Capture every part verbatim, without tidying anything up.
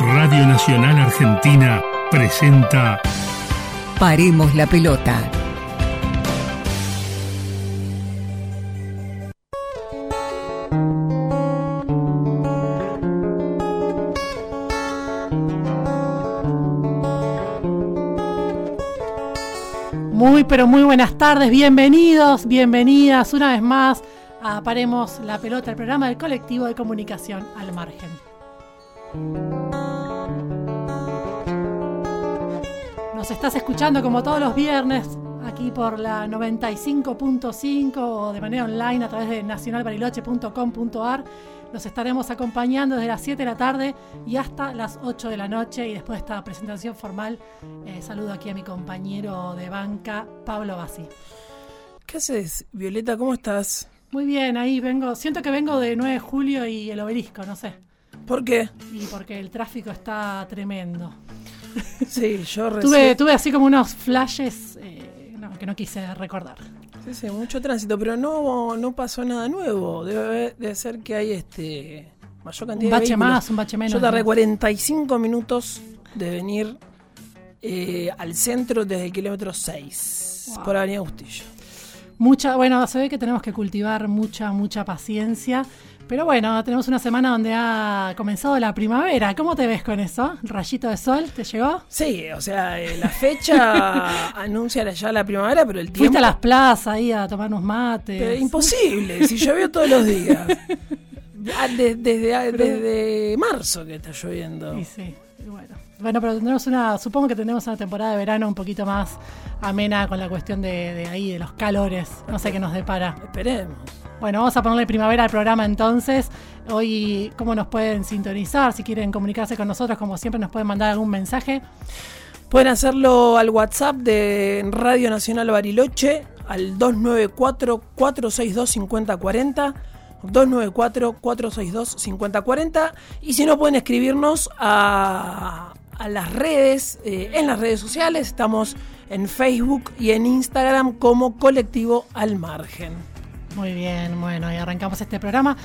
Radio Nacional Argentina presenta Paremos la pelota. Muy, pero muy buenas tardes, bienvenidos, bienvenidas una vez más a Paremos la Pelota, el programa del colectivo de comunicación Al Margen. Nos estás escuchando como todos los viernes aquí por la noventa y cinco punto cinco o de manera online a través de nacional bariloche punto com punto a r. Los estaremos acompañando desde las siete de la tarde y hasta las ocho de la noche. Y después de esta presentación formal, eh, saludo aquí a mi compañero de banca, Pablo Bassi. ¿Qué haces, Violeta? ¿Cómo estás? Muy bien, ahí vengo. Siento que vengo de nueve de julio y el Obelisco, no sé. ¿Por qué? Y porque el tráfico está tremendo. Sí, yo recién... tuve, tuve así como unos flashes eh, no, que no quise recordar. Sí, sí, mucho tránsito, pero no, no pasó nada nuevo. Debe, debe ser que hay este mayor cantidad un bache de vehículos. más, un bache menos. Yo tardé cuarenta y cinco minutos de venir eh, al centro desde el kilómetro seis, wow, por Avenida Bustillo. Mucha, bueno, se ve que tenemos que cultivar mucha, mucha paciencia. Pero bueno, tenemos una semana donde ha comenzado la primavera. ¿Cómo te ves con eso? ¿Rayito de sol te llegó? Sí, o sea, eh, la fecha anuncia ya la primavera, pero el tiempo... Fuiste a las plazas ahí a tomar unos mates. Pero imposible, si llovió todos los días. Desde, desde, desde marzo que está lloviendo. Sí, sí, bueno. Bueno, pero tenemos una, supongo que tenemos una temporada de verano un poquito más amena con la cuestión de, de ahí, de los calores. No sé qué nos depara. Esperemos. Bueno, vamos a ponerle primavera al programa entonces. Hoy, ¿cómo nos pueden sintonizar? Si quieren comunicarse con nosotros, como siempre, nos pueden mandar algún mensaje. Pueden hacerlo al WhatsApp de Radio Nacional Bariloche, al dos nueve cuatro, cuatro seis dos, cinco cero cuatro cero, dos nueve cuatro, cuatro seis dos, cinco cero cuatro cero. Y si no, pueden escribirnos a, a las redes, eh, en las redes sociales. Estamos en Facebook y en Instagram como Colectivo Al Margen. Muy bien, bueno, y arrancamos este programa.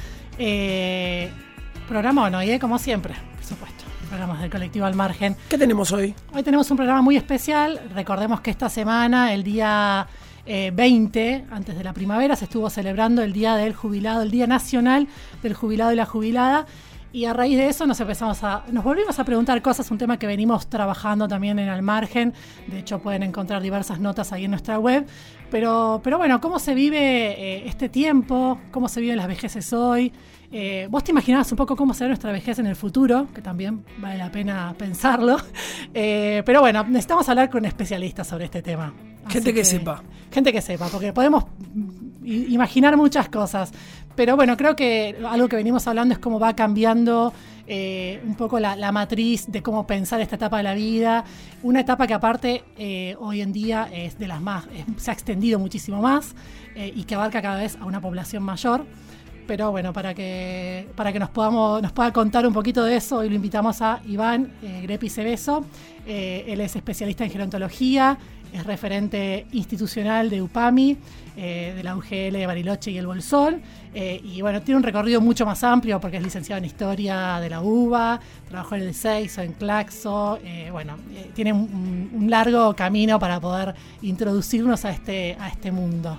Eh, programa bueno, y eh, como siempre, por supuesto, programas del colectivo Al Margen. ¿Qué tenemos hoy? Hoy tenemos un programa muy especial. Recordemos que esta semana, el día eh, veinte, antes de la primavera, se estuvo celebrando el Día del Jubilado, el Día Nacional del Jubilado y la Jubilada. Y a raíz de eso nos empezamos a, nos volvimos a preguntar cosas, un tema que venimos trabajando también en Al Margen. De hecho, pueden encontrar diversas notas ahí en nuestra web. Pero, pero bueno, ¿cómo se vive eh, este tiempo? ¿Cómo se viven las vejeces hoy? Eh, ¿Vos te imaginabas un poco cómo será nuestra vejez en el futuro? Que también vale la pena pensarlo. Eh, pero bueno, necesitamos hablar con especialistas sobre este tema. Gente que, que sepa. Gente que sepa, porque podemos imaginar muchas cosas. Pero bueno, creo que algo que venimos hablando es cómo va cambiando eh, un poco la, la matriz de cómo pensar esta etapa de la vida. Una etapa que aparte eh, hoy en día es de las más, es, se ha extendido muchísimo más eh, y que abarca cada vez a una población mayor. Pero bueno, para que para que nos podamos nos pueda contar un poquito de eso, hoy lo invitamos a Iván eh, Grepi Cebeso. Eh, él es especialista en gerontología, es referente institucional de UPAMI, eh, de la U G L de Bariloche y el Bolsón, eh, y bueno, tiene un recorrido mucho más amplio porque es licenciado en Historia de la U B A, trabajó en el Seiso, en Claxo, eh, bueno, eh, tiene un, un largo camino para poder introducirnos a este, a este mundo.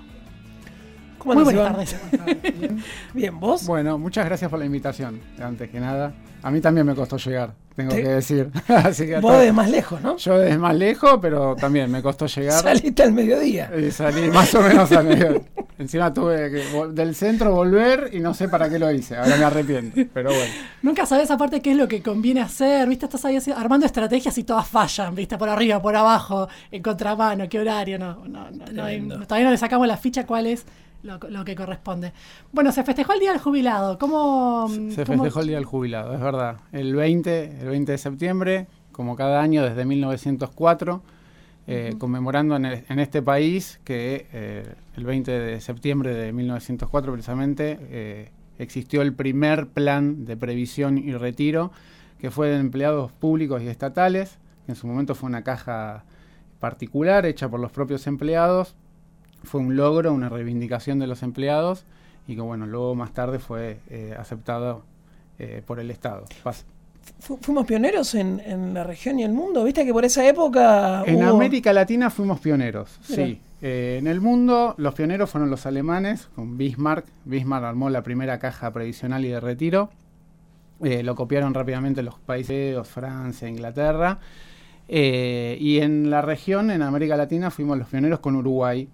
¿Cómo Muy andas, buenas Iván? tardes. Bien. Bien, ¿vos? Bueno, muchas gracias por la invitación, antes que nada. A mí también me costó llegar, tengo ¿Te... que decir. Así que vos hasta... desde más lejos, ¿no? Yo desde más lejos, pero también me costó llegar. Saliste al mediodía. Y salí más o menos al mediodía. Encima tuve que vol- del centro volver y no sé para qué lo hice, ahora me arrepiento, pero bueno. Nunca sabes aparte qué es lo que conviene hacer, ¿viste? Estás ahí armando estrategias y todas fallan, ¿viste? Por arriba, por abajo, en contramano, qué horario, no, no, no, no hay, todavía no le sacamos la ficha cuál es lo, lo que corresponde. Bueno, se festejó el Día del Jubilado, ¿cómo? Se cómo... festejó el Día del Jubilado, es verdad. El veinte, el veinte de septiembre, como cada año desde mil novecientos cuatro, eh, uh-huh. conmemorando en, el, en este país que eh, el veinte de septiembre de mil novecientos cuatro precisamente eh, existió el primer plan de previsión y retiro que fue de empleados públicos y estatales, que en su momento fue una caja particular hecha por los propios empleados. Fue un logro, una reivindicación de los empleados y que bueno, luego más tarde fue eh, aceptado eh, por el Estado. Pas- fu- fuimos pioneros en, en la región y el mundo. Viste que por esa época En hubo... América Latina fuimos pioneros, Mira. sí. Eh, en el mundo los pioneros fueron los alemanes, con Bismarck. Bismarck armó la primera caja previsional y de retiro. Eh, lo copiaron rápidamente los países, Francia, Inglaterra. Eh, y en la región, en América Latina, fuimos los pioneros con Uruguay.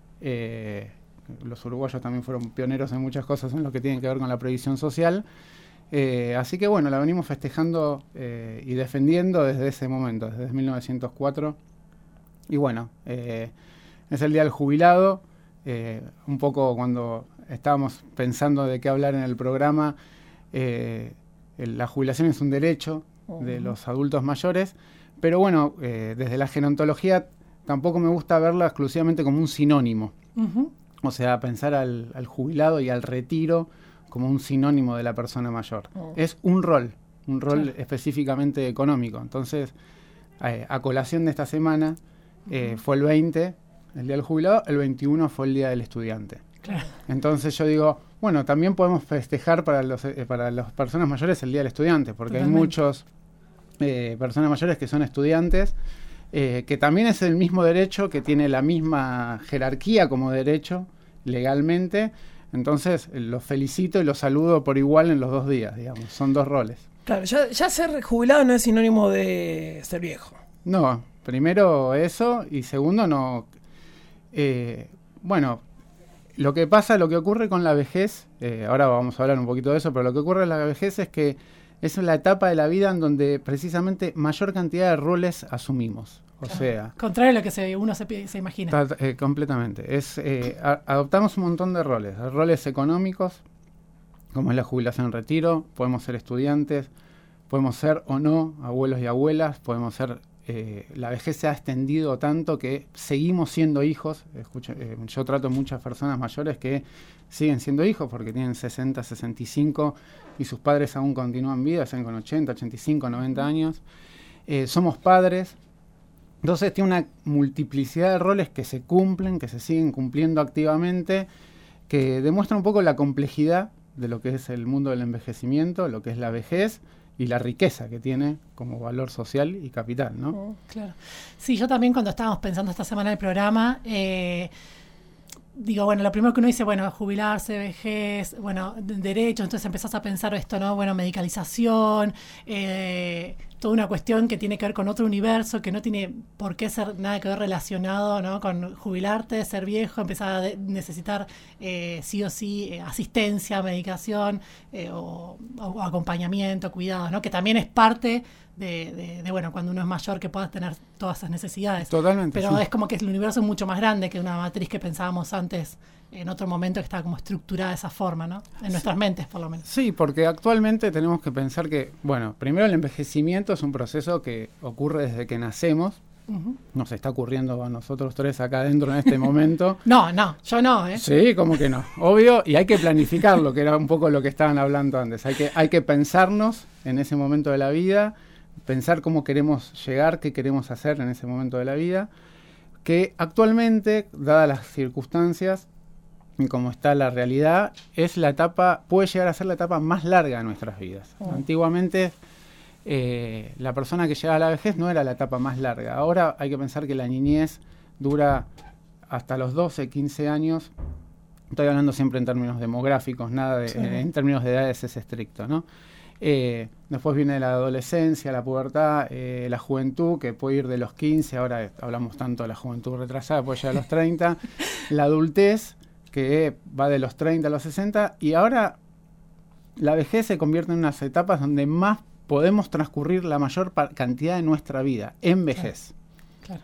Eh, los uruguayos también fueron pioneros en muchas cosas en lo que tienen que ver con la previsión social. Eh, así que bueno, la venimos festejando eh, y defendiendo desde ese momento, desde mil novecientos cuatro. Y bueno, eh, es el Día del Jubilado. Eh, un poco cuando estábamos pensando de qué hablar en el programa, eh, el- la jubilación es un derecho de los adultos mayores, pero bueno, eh, desde la gerontología tampoco me gusta verla exclusivamente como un sinónimo. Ujú. O sea, pensar al, al jubilado y al retiro como un sinónimo de la persona mayor. Oh. Es un rol, un rol Claro. específicamente económico. Entonces, eh, a colación de esta semana, eh, fue el veinte, el Día del Jubilado, el veintiuno fue el Día del Estudiante. Claro. Entonces yo digo, bueno, también podemos festejar para los eh, para las personas mayores el Día del Estudiante, porque Totalmente. hay muchos eh, personas mayores que son estudiantes, eh, que también es el mismo derecho, que tiene la misma jerarquía como derecho legalmente. Entonces eh, los felicito y los saludo por igual en los dos días, digamos, son dos roles. Claro, ya, ya ser jubilado no es sinónimo de ser viejo. No, primero eso y segundo no. Eh, bueno, lo que pasa, lo que ocurre con la vejez, eh, ahora vamos a hablar un poquito de eso, pero lo que ocurre en la vejez es que es la etapa de la vida en donde precisamente mayor cantidad de roles asumimos. O sea, Contrario a lo que se, uno se, pi- se imagina. ta- eh, completamente. Es, eh, a- adoptamos un montón de roles, roles económicos, como es la jubilación en retiro, podemos ser estudiantes, podemos ser o no abuelos y abuelas, podemos ser... Eh, la vejez se ha extendido tanto que seguimos siendo hijos. Escucha, eh, yo trato muchas personas mayores que siguen siendo hijos porque tienen sesenta, sesenta y cinco y sus padres aún continúan vida, sean con ochenta, ochenta y cinco, noventa años. Eh, somos padres. Entonces tiene una multiplicidad de roles que se cumplen, que se siguen cumpliendo activamente, que demuestran un poco la complejidad de lo que es el mundo del envejecimiento, lo que es la vejez y la riqueza que tiene como valor social y capital, ¿no? Claro. Sí, yo también cuando estábamos pensando esta semana el programa, eh, digo, bueno, lo primero que uno dice, bueno, jubilarse, vejez, bueno, de- derechos, entonces empezás a pensar esto, ¿no? Bueno, medicalización, eh, toda una cuestión que tiene que ver con otro universo, que no tiene por qué ser nada que ver relacionado, ¿no? Con jubilarte, ser viejo, empezar a de- necesitar eh, sí o sí eh, asistencia, medicación eh, o, o acompañamiento, cuidados, ¿no? Que también es parte de, de, de, bueno, cuando uno es mayor que puedas tener todas esas necesidades. Totalmente. Pero sí. es como que el universo es mucho más grande que una matriz que pensábamos antes en otro momento que estaba como estructurada de esa forma, ¿no? En nuestras mentes, por lo menos. Sí, porque actualmente tenemos que pensar que, bueno, primero el envejecimiento es un proceso que ocurre desde que nacemos. Ujú. Nos está ocurriendo a nosotros tres acá adentro en este momento. No, no, yo no, ¿eh? Sí, como que no. Obvio, y hay que planificarlo, que era un poco lo que estaban hablando antes. Hay que, hay que pensarnos en ese momento de la vida, pensar cómo queremos llegar, qué queremos hacer en ese momento de la vida, que actualmente, dadas las circunstancias y como está la realidad, es la etapa, puede llegar a ser la etapa más larga de nuestras vidas. Oh. Antiguamente, eh, la persona que llega a la vejez no era la etapa más larga. Ahora hay que pensar que la niñez dura hasta los doce, quince años. Estoy hablando siempre en términos demográficos, nada de, Sí. eh, en términos de edades es estricto, ¿no? Eh, después viene la adolescencia, la pubertad, eh, la juventud, que puede ir de los quince, ahora eh, hablamos tanto de la juventud retrasada, puede llegar a los treinta, la adultez, que va de los treinta a los sesenta, y ahora la vejez se convierte en unas etapas donde más podemos transcurrir la mayor pa- cantidad de nuestra vida, en vejez. Claro.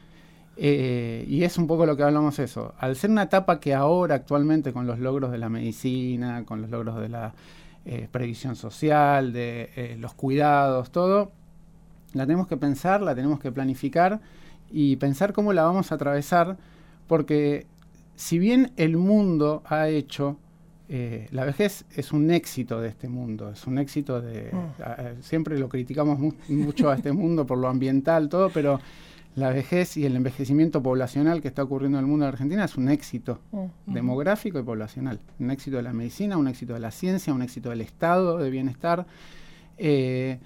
Eh, y es un poco lo que hablamos eso. Al ser una etapa que ahora actualmente con los logros de la medicina, con los logros de la eh, previsión social, de eh, los cuidados, todo, la tenemos que pensar, la tenemos que planificar y pensar cómo la vamos a atravesar, porque si bien el mundo ha hecho, eh, la vejez es un éxito de este mundo, es un éxito de... Mm. a- a- siempre lo criticamos mu- mucho a este mundo por lo ambiental, todo, pero la vejez y el envejecimiento poblacional que está ocurriendo en el mundo de Argentina es un éxito Mm. demográfico y poblacional. Un éxito de la medicina, un éxito de la ciencia, un éxito del estado de bienestar. Eh,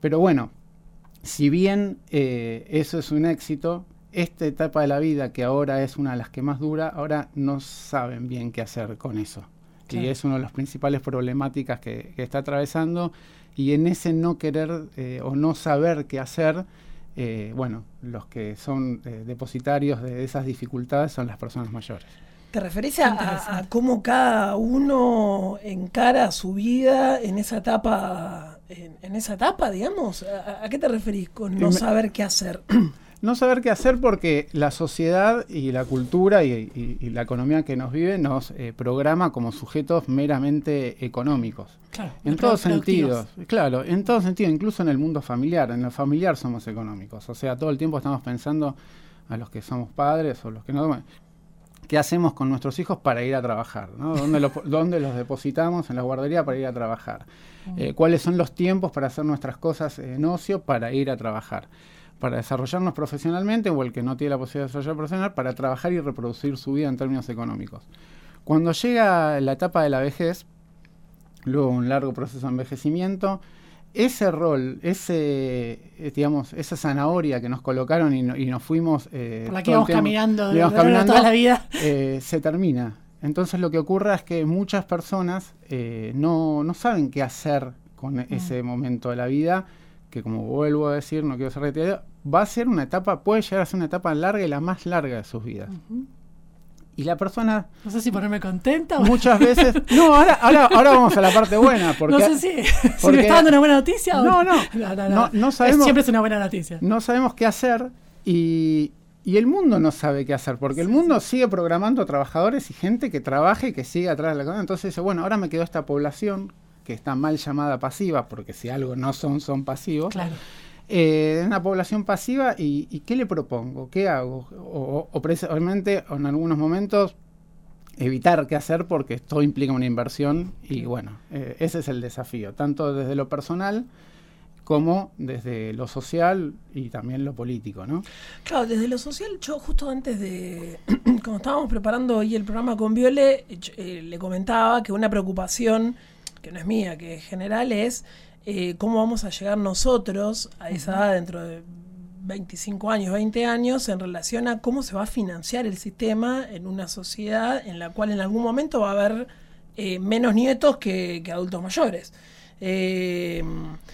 pero bueno, si bien eh, eso es un éxito, esta etapa de la vida, que ahora es una de las que más dura, ahora no saben bien qué hacer con eso. Claro. Y es una de las principales problemáticas que, que está atravesando, y en ese no querer eh, o no saber qué hacer, eh, bueno, los que son eh, depositarios de esas dificultades son las personas mayores. ¿Te referís a, a, a cómo cada uno encara su vida en esa etapa, en, en esa etapa, digamos? ¿A, a qué te referís con no saber qué hacer? No saber qué hacer porque la sociedad y la cultura y, y, y la economía que nos vive nos eh, programa como sujetos meramente económicos. Claro, en todos sentidos. Claro, en todo sentido, incluso en el mundo familiar. En lo familiar somos económicos. O sea, todo el tiempo estamos pensando a los que somos padres o los que no... ¿Qué hacemos con nuestros hijos para ir a trabajar? ¿No? ¿Dónde, lo, ¿Dónde los depositamos en la guardería para ir a trabajar? Eh, ¿Cuáles son los tiempos para hacer nuestras cosas en ocio para ir a trabajar? Para desarrollarnos profesionalmente, o el que no tiene la posibilidad de desarrollar profesional, para trabajar y reproducir su vida en términos económicos. Cuando llega la etapa de la vejez, luego un largo proceso de envejecimiento, ese rol, ese, eh, digamos, esa zanahoria que nos colocaron y, no, y nos fuimos... Eh, por la que íbamos caminando, íbamos caminando toda la vida. Eh, se termina. Entonces lo que ocurre es que muchas personas eh, no, no saben qué hacer con mm. ese momento de la vida, que como vuelvo a decir, no quiero ser reiterado, va a ser una etapa, puede llegar a ser una etapa larga y la más larga de sus vidas. Uh-huh. Y la persona... No sé si ponerme contenta o... Muchas veces... No, ahora, ahora, ahora vamos a la parte buena. Porque, no sé si, si me está dando una buena noticia o... No, no, no, no, no, no sabemos... Es, siempre es una buena noticia. No sabemos qué hacer y, y el mundo no sabe qué hacer, porque sí, el mundo sí. sigue programando trabajadores y gente que trabaje y que siga atrás de la economía. Entonces dice, bueno, ahora me quedó esta población que está mal llamada pasiva, porque si algo no son, son pasivos. Claro. Eh, una población pasiva, y, y ¿qué le propongo? ¿Qué hago? O, o precisamente, en algunos momentos, evitar qué hacer, porque esto implica una inversión, y bueno, eh, ese es el desafío, tanto desde lo personal como desde lo social y también lo político, ¿no? Claro, desde lo social, yo justo antes de, cuando estábamos preparando hoy el programa con Viole, eh, le comentaba que una preocupación, que no es mía, que es general, es eh, cómo vamos a llegar nosotros a esa edad dentro de veinticinco años, veinte años, en relación a cómo se va a financiar el sistema en una sociedad en la cual en algún momento va a haber eh, menos nietos que, que adultos mayores. Eh,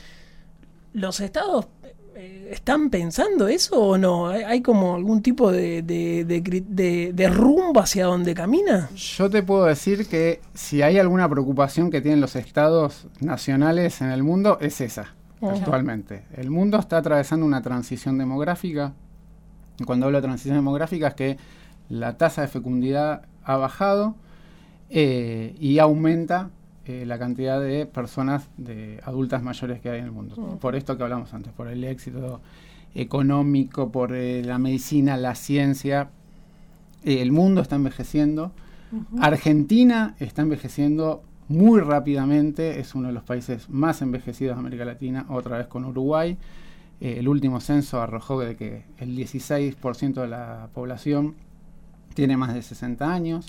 ¿Los estados eh, están pensando eso o no? ¿Hay, hay como algún tipo de, de, de, de, de rumbo hacia donde camina? Yo te puedo decir que si hay alguna preocupación que tienen los estados nacionales en el mundo, es esa. Uh-huh. Actualmente. El mundo está atravesando una transición demográfica. Y cuando hablo de transición demográfica es que la tasa de fecundidad ha bajado eh, y aumenta eh, la cantidad de personas de adultas mayores que hay en el mundo. Uh-huh. Por esto que hablamos antes, por el éxito económico, por eh, la medicina, la ciencia. Eh, el mundo está envejeciendo. Uh-huh. Argentina está envejeciendo muy rápidamente, es uno de los países más envejecidos de América Latina, otra vez con Uruguay. Eh, el último censo arrojó de que el dieciséis por ciento de la población tiene más de sesenta años.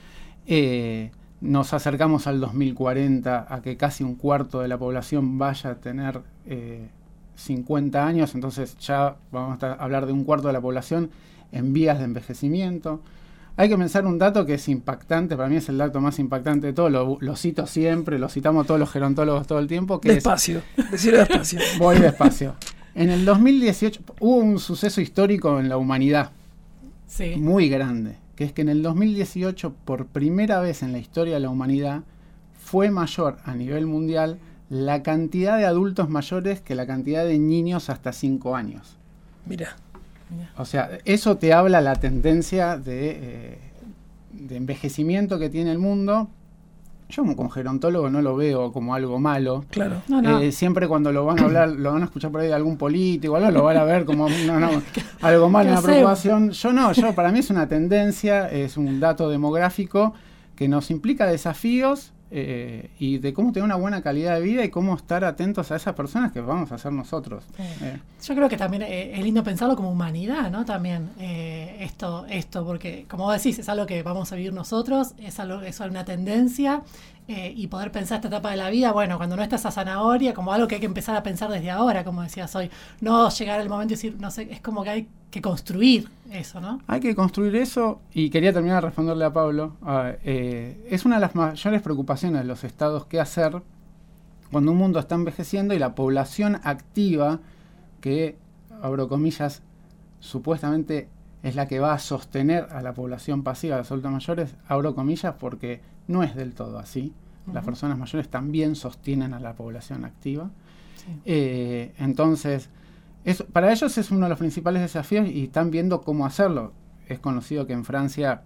Eh, nos acercamos al dos mil cuarenta a que casi un cuarto de la población vaya a tener eh, cincuenta años, entonces ya vamos a hablar de un cuarto de la población en vías de envejecimiento. Hay que pensar un dato que es impactante, para mí es el dato más impactante de todo, lo, lo cito siempre, lo citamos todos los gerontólogos todo el tiempo. Que despacio, es, decirlo despacio. Voy despacio. En el dos mil dieciocho hubo un suceso histórico en la humanidad, sí, muy grande, que es que en el dos mil dieciocho, por primera vez en la historia de la humanidad, fue mayor a nivel mundial la cantidad de adultos mayores que la cantidad de niños hasta cinco años. Mira. O sea, eso te habla la tendencia de, eh, de envejecimiento que tiene el mundo. Yo como gerontólogo no lo veo como algo malo. Claro. No, no. Eh, siempre cuando lo van a hablar, lo van a escuchar por ahí de algún político, algo, lo van a ver como no, no, algo malo, una preocupación. Yo no, yo para mí es una tendencia, es un dato demográfico que nos implica desafíos eh, y de cómo tener una buena calidad de vida y cómo estar atentos a esas personas que vamos a ser nosotros. Sí. Eh. Yo creo que también eh, es lindo pensarlo como humanidad, ¿no? También eh, esto, esto, porque como vos decís, es algo que vamos a vivir nosotros, es algo, es una tendencia eh, y poder pensar esta etapa de la vida, bueno, cuando no está esa zanahoria, como algo que hay que empezar a pensar desde ahora, como decías hoy, no llegar al momento y decir, no sé, es como que hay que construir eso, ¿no? Hay que construir eso, y quería terminar de responderle a Pablo. Uh, eh, es una de las mayores preocupaciones de los estados qué hacer cuando un mundo está envejeciendo y la población activa, que, abro comillas, supuestamente es la que va a sostener a la población pasiva, a los adultos mayores, abro comillas, porque no es del todo así. Uh-huh. Las personas mayores también sostienen a la población activa. Sí. Eh, entonces, eso, para ellos es uno de los principales desafíos y están viendo cómo hacerlo. Es conocido que en Francia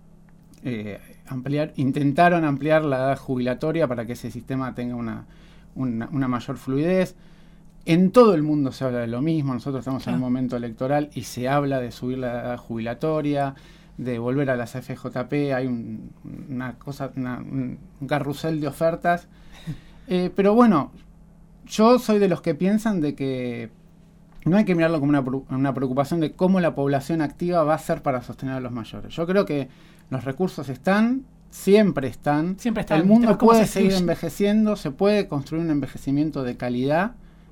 eh, ampliar, intentaron ampliar la edad jubilatoria para que ese sistema tenga una, una, una mayor fluidez. En todo el mundo se habla de lo mismo. Nosotros estamos claro. en un momento electoral y se habla de subir la edad jubilatoria, de volver a las F J P. Hay un, una cosa, una, un carrusel de ofertas. Eh, pero bueno, yo soy de los que piensan de que no hay que mirarlo como una, una preocupación de cómo la población activa va a ser para sostener a los mayores. Yo creo que los recursos están, siempre están. Siempre están. El mundo puede seguir envejeciendo, se puede construir un envejecimiento de calidad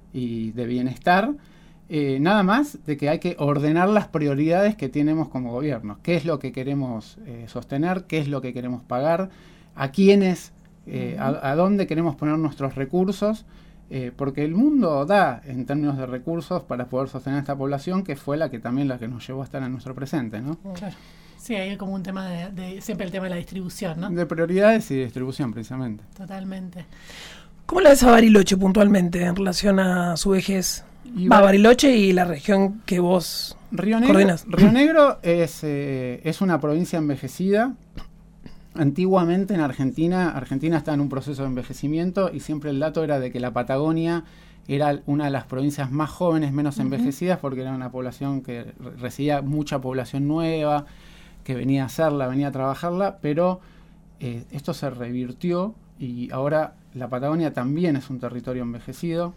y de bienestar, eh, nada más de que hay que ordenar las prioridades que tenemos como gobierno. ¿Qué es lo que queremos eh, sostener? ¿Qué es lo que queremos pagar? ¿A quiénes? Eh, uh-huh. a, ¿A dónde queremos poner nuestros recursos? Eh, porque el mundo da, en términos de recursos, para poder sostener a esta población, que fue la que también la que nos llevó a estar en nuestro presente, ¿no? Claro. Sí, hay como un tema de, de siempre el tema de la distribución, ¿no? De prioridades y distribución, precisamente. Totalmente. ¿Cómo la ves a Bariloche puntualmente en relación a su vejez? Y Va a Bariloche y la región que vos Río Negro, coordinas. Río Negro es, eh, es una provincia envejecida. Antiguamente en Argentina, Argentina está en un proceso de envejecimiento y siempre el dato era de que la Patagonia era una de las provincias más jóvenes, menos uh-huh. envejecidas, porque era una población que recibía mucha población nueva, que venía a hacerla, venía a trabajarla, pero eh, esto se revirtió y ahora la Patagonia también es un territorio envejecido.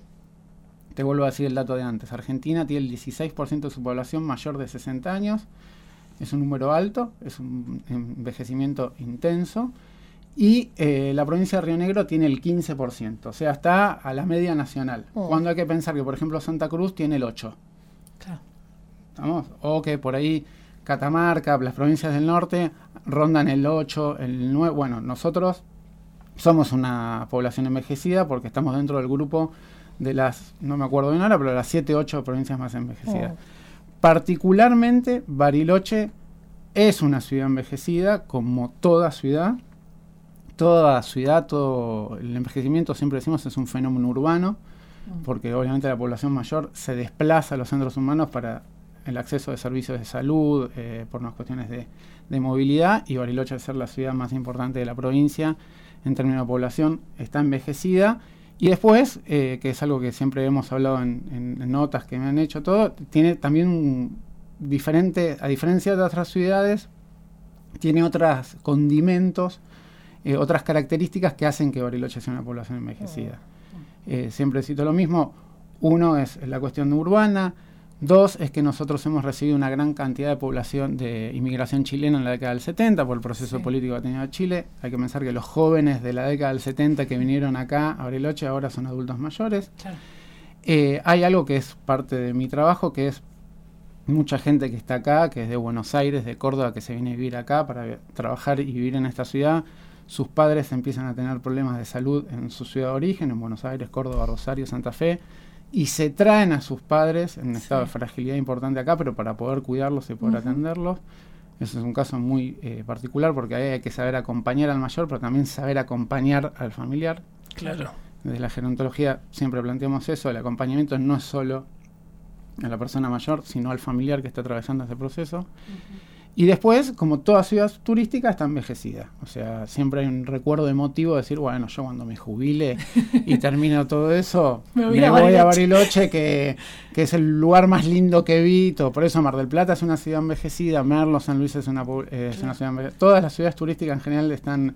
Te vuelvo a decir el dato de antes. Argentina tiene el dieciséis por ciento de su población mayor de sesenta años. Es un número alto, es un envejecimiento intenso. Y eh, la provincia de Río Negro tiene el quince por ciento. O sea, está a la media nacional. Oh. Cuando hay que pensar que, por ejemplo, Santa Cruz tiene el ocho por ciento. Claro. ¿Estamos? O que por ahí Catamarca, las provincias del norte, rondan el ocho, el nueve. Bueno, nosotros somos una población envejecida porque estamos dentro del grupo de las, no me acuerdo bien ahora, pero de las siete, ocho provincias más envejecidas. Oh. Particularmente, Bariloche es una ciudad envejecida, como toda ciudad. Toda ciudad, todo el envejecimiento, siempre decimos, es un fenómeno urbano, mm. porque obviamente la población mayor se desplaza a los centros urbanos para el acceso de servicios de salud, eh, por unas cuestiones de, de movilidad, y Bariloche, al ser la ciudad más importante de la provincia, en términos de población, está envejecida. Y después, eh, que es algo que siempre hemos hablado en, en, en notas que me han hecho todo, tiene también un diferente, a diferencia de otras ciudades, tiene otros condimentos, eh, otras características que hacen que Bariloche sea una población envejecida. Eh, siempre cito lo mismo. Uno es la cuestión urbana. Dos, es que nosotros hemos recibido una gran cantidad de población de inmigración chilena en la década del setenta por el proceso sí. político que ha tenido Chile. Hay que pensar que los jóvenes de la década del setenta que vinieron acá a Bariloche ahora son adultos mayores. Claro. Eh, hay algo que es parte de mi trabajo, que es mucha gente que está acá, que es de Buenos Aires, de Córdoba, que se viene a vivir acá para trabajar y vivir en esta ciudad. Sus padres empiezan a tener problemas de salud en su ciudad de origen, en Buenos Aires, Córdoba, Rosario, Santa Fe, y se traen a sus padres en un estado sí. de fragilidad importante acá, pero para poder cuidarlos y poder uh-huh. atenderlos. Eso es un caso muy eh, particular, porque ahí hay que saber acompañar al mayor, pero también saber acompañar al familiar. Claro. Desde la gerontología siempre planteamos eso, el acompañamiento no es solo a la persona mayor, sino al familiar que está atravesando ese proceso. Uh-huh. Y después, como toda ciudad turística, está envejecida. O sea, siempre hay un recuerdo emotivo de decir, bueno, yo cuando me jubile y termino todo eso, me voy, me a, voy Bariloche. a Bariloche, que, que es el lugar más lindo que vi. Todo. Por eso Mar del Plata es una ciudad envejecida, Merlo, San Luis es una, eh, es una ciudad envejecida. Todas las ciudades turísticas en general están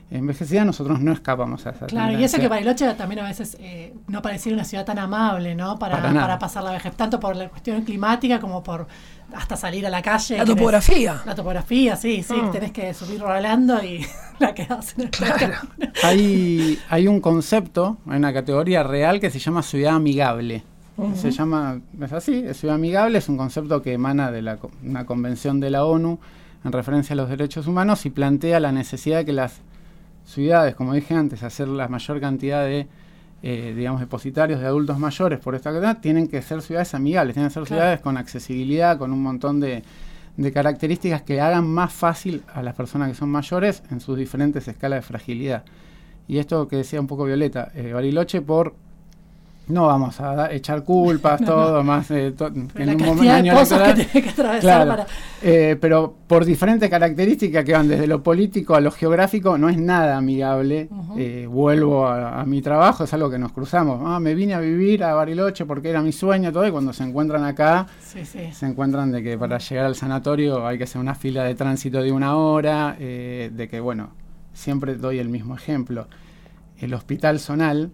envejecida, nosotros no escapamos a esa Claro, tendencia. y eso que Bariloche también a veces eh, no pareciera una ciudad tan amable, ¿no? Para, Para nada. para pasar la vejez, tanto por la cuestión climática como por hasta salir a la calle. La querés- topografía. La topografía, sí, sí, Ah. tenés que subir rolando y la quedás en el Claro. Hay, hay un concepto, hay una categoría real que se llama ciudad amigable. Ujú. Se llama, es así, es ciudad amigable, es un concepto que emana de la, co- una convención de la ONU en referencia a los derechos humanos y plantea la necesidad de que las ciudades, como dije antes, hacer la mayor cantidad de, eh, digamos, depositarios de adultos mayores por esta cantidad, tienen que ser ciudades amigables, tienen que ser Claro. ciudades con accesibilidad, con un montón de, de características que hagan más fácil a las personas que son mayores en sus diferentes escalas de fragilidad. Y esto que decía un poco Violeta, eh, Bariloche por... No vamos a da- echar culpas, No, todo, más eh, to- Pero en la un cantidad momento de año pozos que electoral. tenés que atravesar Claro, para... eh, pero por diferentes características que van desde lo político a lo geográfico, no es nada amigable. Ujú. Eh, vuelvo a, a mi trabajo, es algo que nos cruzamos. Ah, me vine a vivir a Bariloche porque era mi sueño, todo, y cuando se encuentran acá, Sí, sí. se encuentran de que para llegar al sanatorio hay que hacer una fila de tránsito de una hora, eh, de que, bueno, siempre doy el mismo ejemplo. El hospital zonal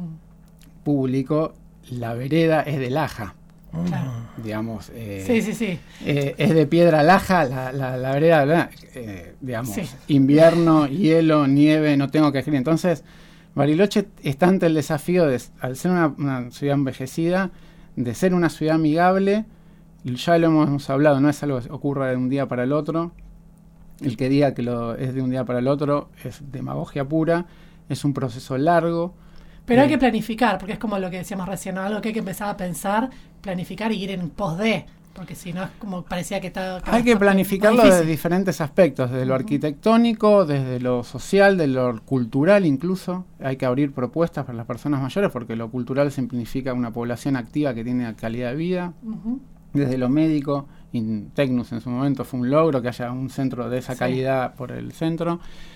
Mm, público, la vereda es de laja, claro. digamos. eh, Sí, sí, sí. eh, es de piedra laja, la, la, la vereda, la- eh, digamos, Sí. invierno, hielo, nieve, no tengo que escribir. Entonces, Bariloche está ante el desafío de, al ser una, una ciudad envejecida, de ser una ciudad amigable. Ya lo hemos, hemos hablado, no es algo que ocurra de un día para el otro. El que diga que lo es de un día para el otro es demagogia pura, es un proceso largo. Pero hay Eh, que planificar, porque es como lo que decíamos recién, ¿no? Algo que hay que empezar a pensar, planificar y ir en pos de, porque si no es como parecía que está... Hay que planificarlo más desde difícil. diferentes aspectos, desde lo Ujú. arquitectónico, desde lo social, de lo cultural incluso. Hay que abrir propuestas para las personas mayores porque lo cultural significa una población activa que tiene calidad de vida. Ujú. Desde lo médico, in- Tecnus en su momento fue un logro que haya un centro de esa Sí. calidad por el centro.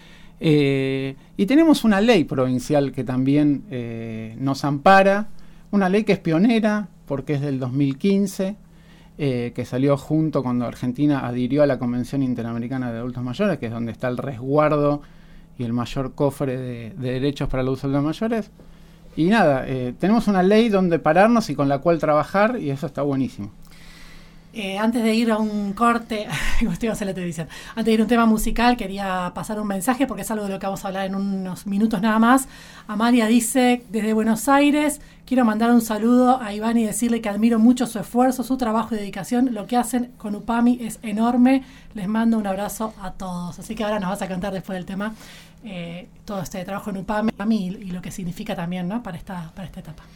Eh, y tenemos una ley provincial que también eh, nos ampara, una ley que es pionera porque es del dos mil quince, eh, que salió junto cuando Argentina adhirió a la Convención Interamericana de Adultos Mayores, que es donde está el resguardo y el mayor cofre de, de derechos para los adultos mayores. Y nada, eh, tenemos una ley donde pararnos y con la cual trabajar, y eso está buenísimo. Eh, antes de ir a un corte, como estoy en la televisión, antes de ir a un tema musical, quería pasar un mensaje porque es algo de lo que vamos a hablar en unos minutos nada más. Amalia dice, desde Buenos Aires, quiero mandar un saludo a Iván y decirle que admiro mucho su esfuerzo, su trabajo y dedicación. Lo que hacen con UPAMI es enorme. Les mando un abrazo a todos. Así que ahora nos vas a cantar después del tema eh, todo este trabajo en UPAMI y, y lo que significa también, ¿no? para esta, para esta etapa.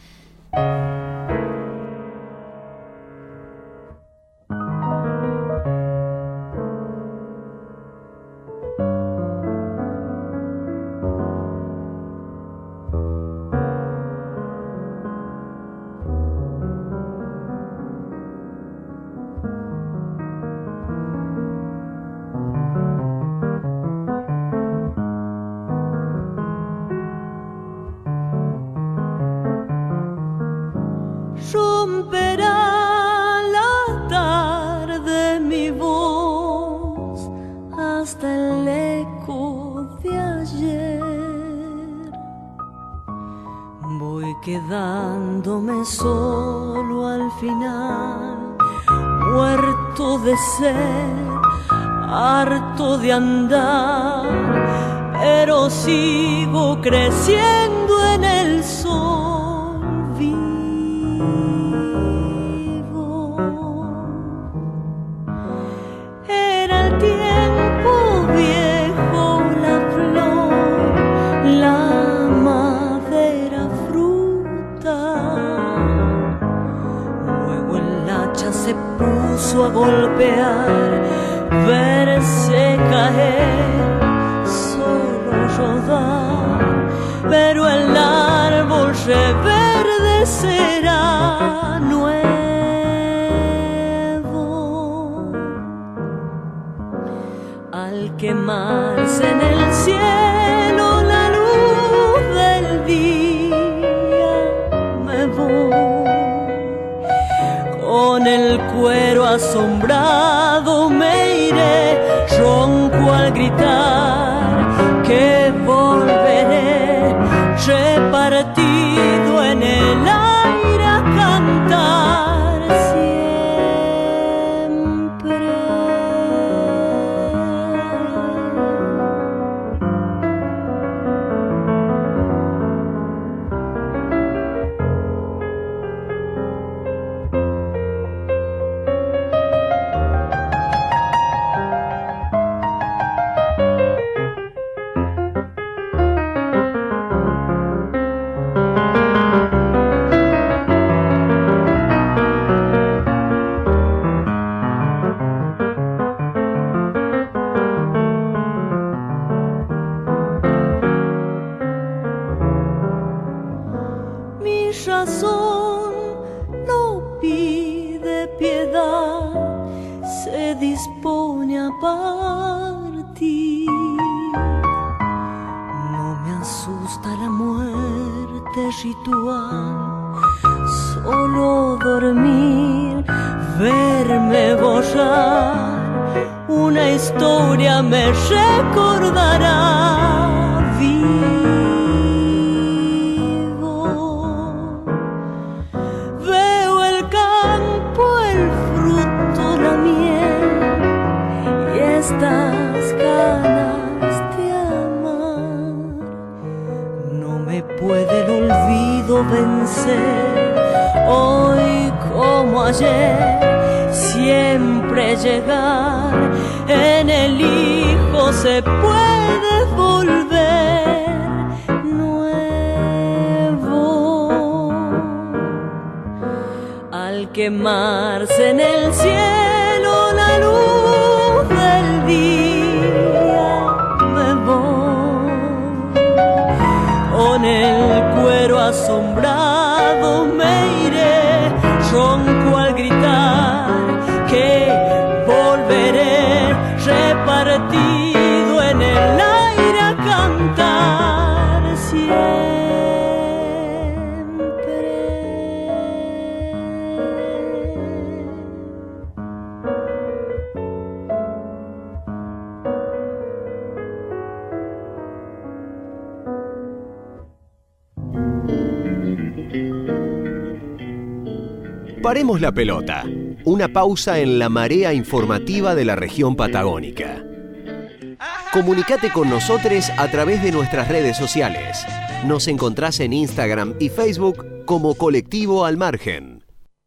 Romperá la tarde mi voz hasta el eco de ayer. Voy quedándome solo al final, muerto de sed, harto de andar, pero sigo creciendo en el sol vivo. Era el tiempo viejo, la flor, la madera, fruta. Luego el hacha se puso a golpear, verse caer, solo rodar, pero el árbol reverdecerá nuevo. Al quemarse en el cielo la luz del día, me voy con el cuero asombrado, me iré ronco al gritar que voy. razón no pide piedad, se dispone a partir. No me asusta la muerte ritual, solo dormir, verme borrar, una historia me recordará vivo. Veo el campo, el fruto, la miel y estas ganas de amar. No me puede el olvido vencer, hoy como ayer, siempre llegar. En el hijo se puede volver nuevo. Al quemarse en el cielo la luz del día, me voy con el cuero asombrado, me iré ronco al gritar que volveré repartido en el aire a cantar siempre. Paremos la pelota. Una pausa en la marea informativa de la región patagónica. Comunicate con nosotros a través de nuestras redes sociales. Nos encontrás en Instagram y Facebook como Colectivo Al Margen.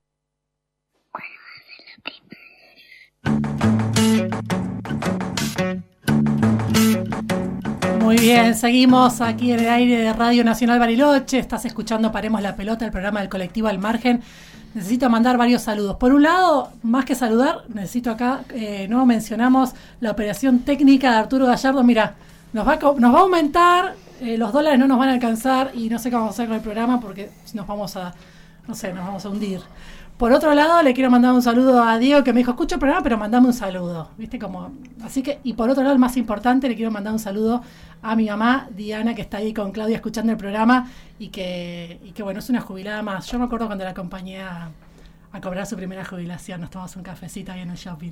Muy bien, seguimos aquí en el aire de Radio Nacional Bariloche. Estás escuchando Paremos la Pelota, el programa del Colectivo Al Margen. Necesito mandar varios saludos. Por un lado, más que saludar, necesito acá, eh, no mencionamos la operación técnica de Arturo Gallardo. Mira, nos va a, nos va a aumentar, eh, los dólares no nos van a alcanzar y no sé qué vamos a hacer con el programa porque nos vamos a, no sé, nos vamos a hundir. Por otro lado, le quiero mandar un saludo a Diego, que me dijo, escucho el programa, pero mandame un saludo. ¿Viste? Como, así que, y por otro lado, el más importante, le quiero mandar un saludo a mi mamá, Diana, que está ahí con Claudia escuchando el programa y que, y que bueno, es una jubilada más. Yo me acuerdo cuando la acompañé a, a cobrar su primera jubilación, nos tomamos un cafecito ahí en el shopping.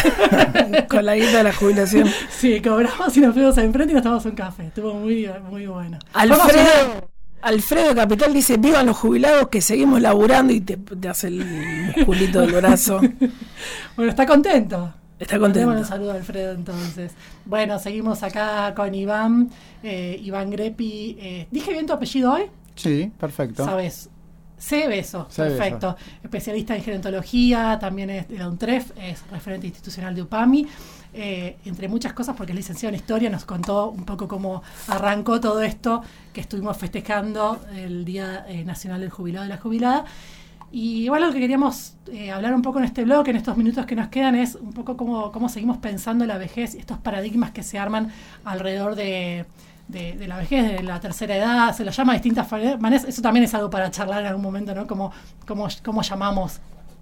Con la guita de la jubilación. Sí, cobramos y nos fuimos enfrente y nos tomamos un café. Estuvo muy, muy bueno. Alfredo, Alfredo Capital dice, vivan los jubilados que seguimos laburando, y te, te hace el musculito del brazo. Bueno, está contento. Está contento. Un saludo a Alfredo entonces. Bueno, seguimos acá con Iván, eh, Iván Grepi. Eh, ¿Dije bien tu apellido hoy? Sí, perfecto. ¿Sabes? C. Beso, C. perfecto. Beso. Especialista en gerontología, también es de la UNTREF, es referente institucional de UPAMI, eh, entre muchas cosas, porque es licenciado en Historia, nos contó un poco cómo arrancó todo esto que estuvimos festejando el Día eh, Nacional del Jubilado y la Jubilada. Y bueno, lo que queríamos eh, hablar un poco en este blog, en estos minutos que nos quedan, es un poco cómo, cómo seguimos pensando la vejez y estos paradigmas que se arman alrededor de... De, de la vejez, de la tercera edad, se lo llama de distintas maneras. Eso también es algo para charlar en algún momento, ¿no? Cómo, cómo, cómo llamamos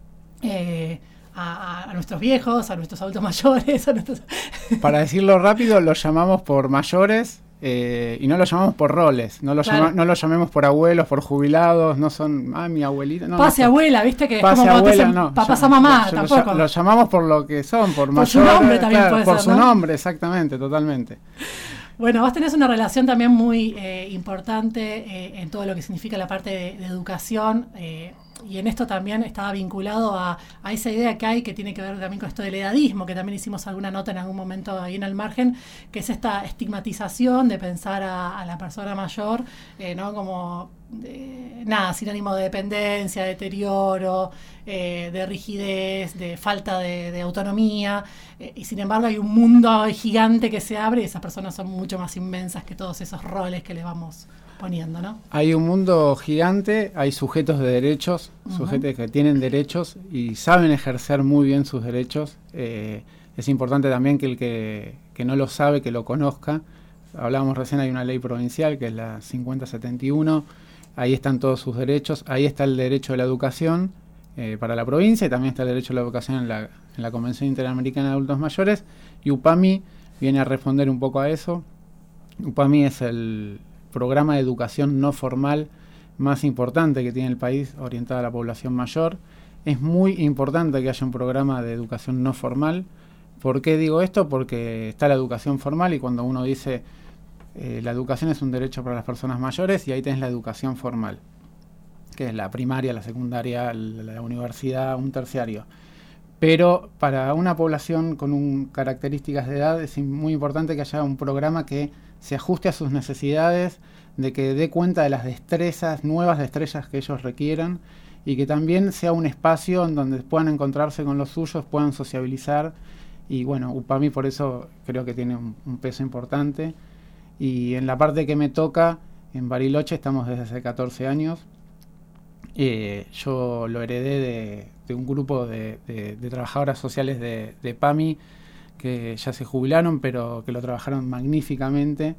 eh, a, a nuestros viejos, a nuestros adultos mayores. A nuestros... Para decirlo rápido, los llamamos por mayores eh, y no los llamamos por roles. No los, claro. llama, no los llamemos por abuelos, por jubilados. No son, ah, mi abuelita. No, Pase no, abuela, ¿viste? Que es pase como abuela, dicen, no. papá, mamá, Los, tampoco. Los, los llamamos por lo que son, por, por mayores. su nombre también claro, puede por ser, su ¿no? nombre, exactamente, totalmente. Bueno, vos tenés una relación también muy eh, importante eh, en todo lo que significa la parte de, de educación eh, y en esto también estaba vinculado a, a esa idea que hay que tiene que ver también con esto del edadismo, que también hicimos alguna nota en algún momento ahí en Al Margen, que es esta estigmatización de pensar a, a la persona mayor, eh, ¿no? Como, eh, nada, sinónimo de dependencia, de deterioro, eh, de rigidez, de falta de, de autonomía, eh, y sin embargo hay un mundo gigante que se abre y esas personas son mucho más inmensas que todos esos roles que le vamos poniendo, ¿no? Hay un mundo gigante, hay sujetos de derechos, uh-huh. sujetos que tienen derechos y saben ejercer muy bien sus derechos. Eh, es importante también que el que, que no lo sabe, que lo conozca. Hablábamos recién, hay una ley provincial que es la cincuenta setenta y uno, ahí están todos sus derechos, ahí está el derecho de la educación eh, para la provincia y también está el derecho a la educación en la, en la Convención Interamericana de Adultos Mayores, y UPAMI viene a responder un poco a eso. UPAMI es el programa de educación no formal más importante que tiene el país orientado a la población mayor. Es muy importante que haya un programa de educación no formal. ¿Por qué digo esto? Porque está la educación formal y cuando uno dice eh, la educación es un derecho para las personas mayores, y ahí tenés la educación formal, que es la primaria, la secundaria, la, la universidad, un terciario. Pero para una población con un, características de edad es muy importante que haya un programa que se ajuste a sus necesidades, de que dé cuenta de las destrezas, nuevas destrezas que ellos requieran, y que también sea un espacio en donde puedan encontrarse con los suyos, puedan sociabilizar. Y bueno, UPAMI por eso creo que tiene un, un peso importante. Y en la parte que me toca, en Bariloche, estamos desde hace catorce años. Eh, yo lo heredé de, de un grupo de, de, de trabajadoras sociales de, de PAMI que ya se jubilaron, pero que lo trabajaron magníficamente.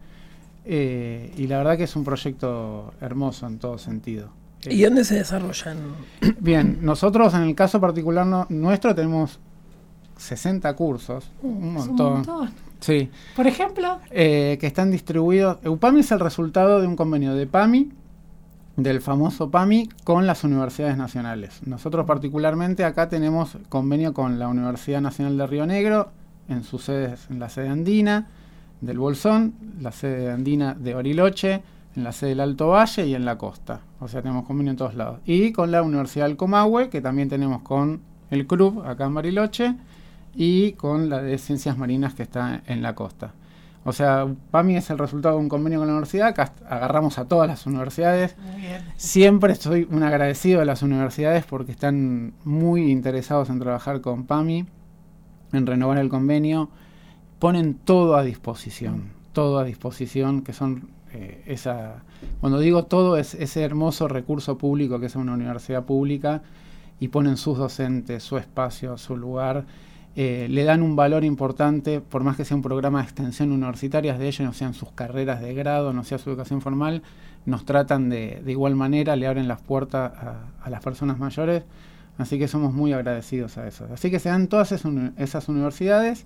Eh, y la verdad que es un proyecto hermoso en todo sentido. ¿Y dónde se desarrollan? Bien, nosotros en el caso particular no, nuestro tenemos sesenta cursos, Uh, un es montón. un montón. Sí. Por ejemplo, Eh, que están distribuidos. UPAMI es el resultado de un convenio de PAMI, del famoso PAMI, con las universidades nacionales. Nosotros particularmente acá tenemos convenio con la Universidad Nacional de Río Negro, en sus sedes, en la sede andina del Bolsón, la sede andina de Bariloche, en la sede del Alto Valle y en la costa. O sea, tenemos convenio en todos lados. Y con la Universidad del Comahue, que también tenemos con el C R U B acá en Bariloche, y con la de Ciencias Marinas que está en la costa. O sea, PAMI es el resultado de un convenio con la universidad, acá agarramos a todas las universidades. muy bien. Siempre estoy un agradecido de las universidades porque están muy interesados en trabajar con PAMI, en renovar el convenio, ponen todo a disposición, todo a disposición, que son eh, esa, cuando digo todo es ese hermoso recurso público que es una universidad pública, y ponen sus docentes, su espacio, su lugar. Eh, le dan un valor importante, por más que sea un programa de extensión universitaria de ellos, no sean sus carreras de grado, no sea su educación formal, nos tratan de, de igual manera, le abren las puertas a, a las personas mayores, así que somos muy agradecidos a eso. Así que se dan todas esas, uni- esas universidades,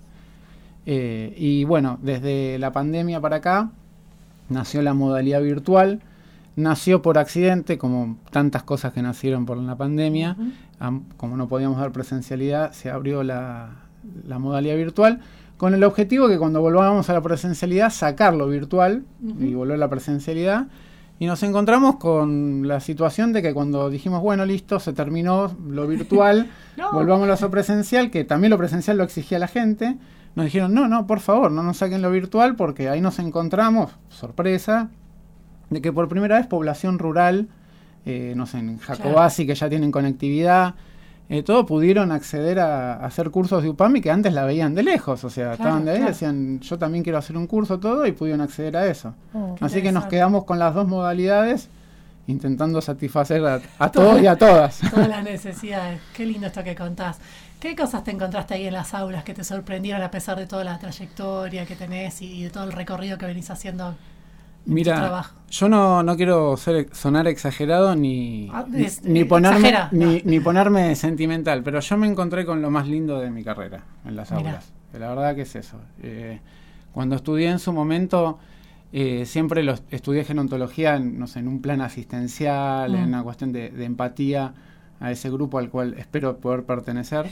eh, y bueno, desde la pandemia para acá, nació la modalidad virtual, nació por accidente, como tantas cosas que nacieron por la pandemia. Uh-huh. Am, como no podíamos dar presencialidad, se abrió la, la modalidad virtual, con el objetivo que cuando volvamos a la presencialidad, sacarlo virtual uh-huh. y volver a la presencialidad. Y nos encontramos con la situación de que cuando dijimos, bueno, listo, se terminó lo virtual, no. volvamos a lo presencial, que también lo presencial lo exigía la gente, nos dijeron, no, no, por favor, no nos saquen lo virtual, porque ahí nos encontramos, sorpresa, de que por primera vez población rural, eh, no sé, en Jacobasi, claro. que ya tienen conectividad, eh, todos pudieron acceder a, a hacer cursos de UPAMI que antes la veían de lejos, o sea, claro, estaban de ahí, claro. decían, yo también quiero hacer un curso, todo, y pudieron acceder a eso. Oh, Así que nos quedamos con las dos modalidades, intentando satisfacer a, a todos y a todas. Todas las necesidades. Qué lindo esto que contás. ¿Qué cosas te encontraste ahí en las aulas que te sorprendieron a pesar de toda la trayectoria que tenés y, y de todo el recorrido que venís haciendo? Mira, yo no, no quiero ser, sonar exagerado ni, ah, ni, es, ni, ponerme, exagera, ni, no. ni ponerme sentimental, pero yo me encontré con lo más lindo de mi carrera en las Mirá. aulas. La verdad que es eso. Eh, cuando estudié en su momento, eh, siempre los, estudié gerontología en, no sé, en un plan asistencial, mm. en una cuestión de, de empatía a ese grupo al cual espero poder pertenecer,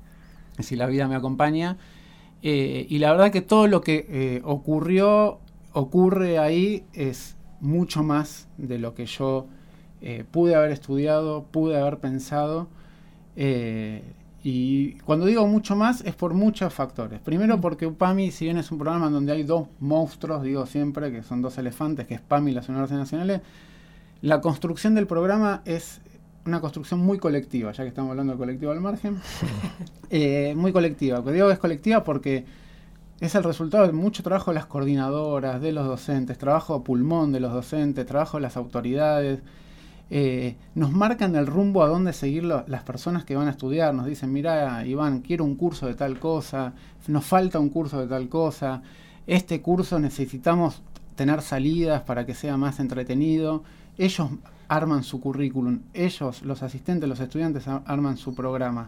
si la vida me acompaña. Eh, y la verdad que todo lo que eh, ocurrió... ocurre ahí es mucho más de lo que yo eh, pude haber estudiado, pude haber pensado, eh, y cuando digo mucho más es por muchos factores. Primero porque UPAMI, si bien es un programa en donde hay dos monstruos, digo siempre, que son dos elefantes, que es PAMI y las universidades nacionales, la construcción del programa es una construcción muy colectiva, ya que estamos hablando del colectivo al margen, eh, muy colectiva. Lo que digo es colectiva porque es el resultado de mucho trabajo de las coordinadoras, de los docentes, trabajo a pulmón de los docentes, trabajo de las autoridades. Eh, nos marcan el rumbo a dónde seguir lo, las personas que van a estudiar. Nos dicen, mira, Iván, quiero un curso de tal cosa, nos falta un curso de tal cosa, este curso necesitamos tener salidas para que sea más entretenido. Ellos arman su currículum, ellos, los asistentes, los estudiantes a, arman su programa.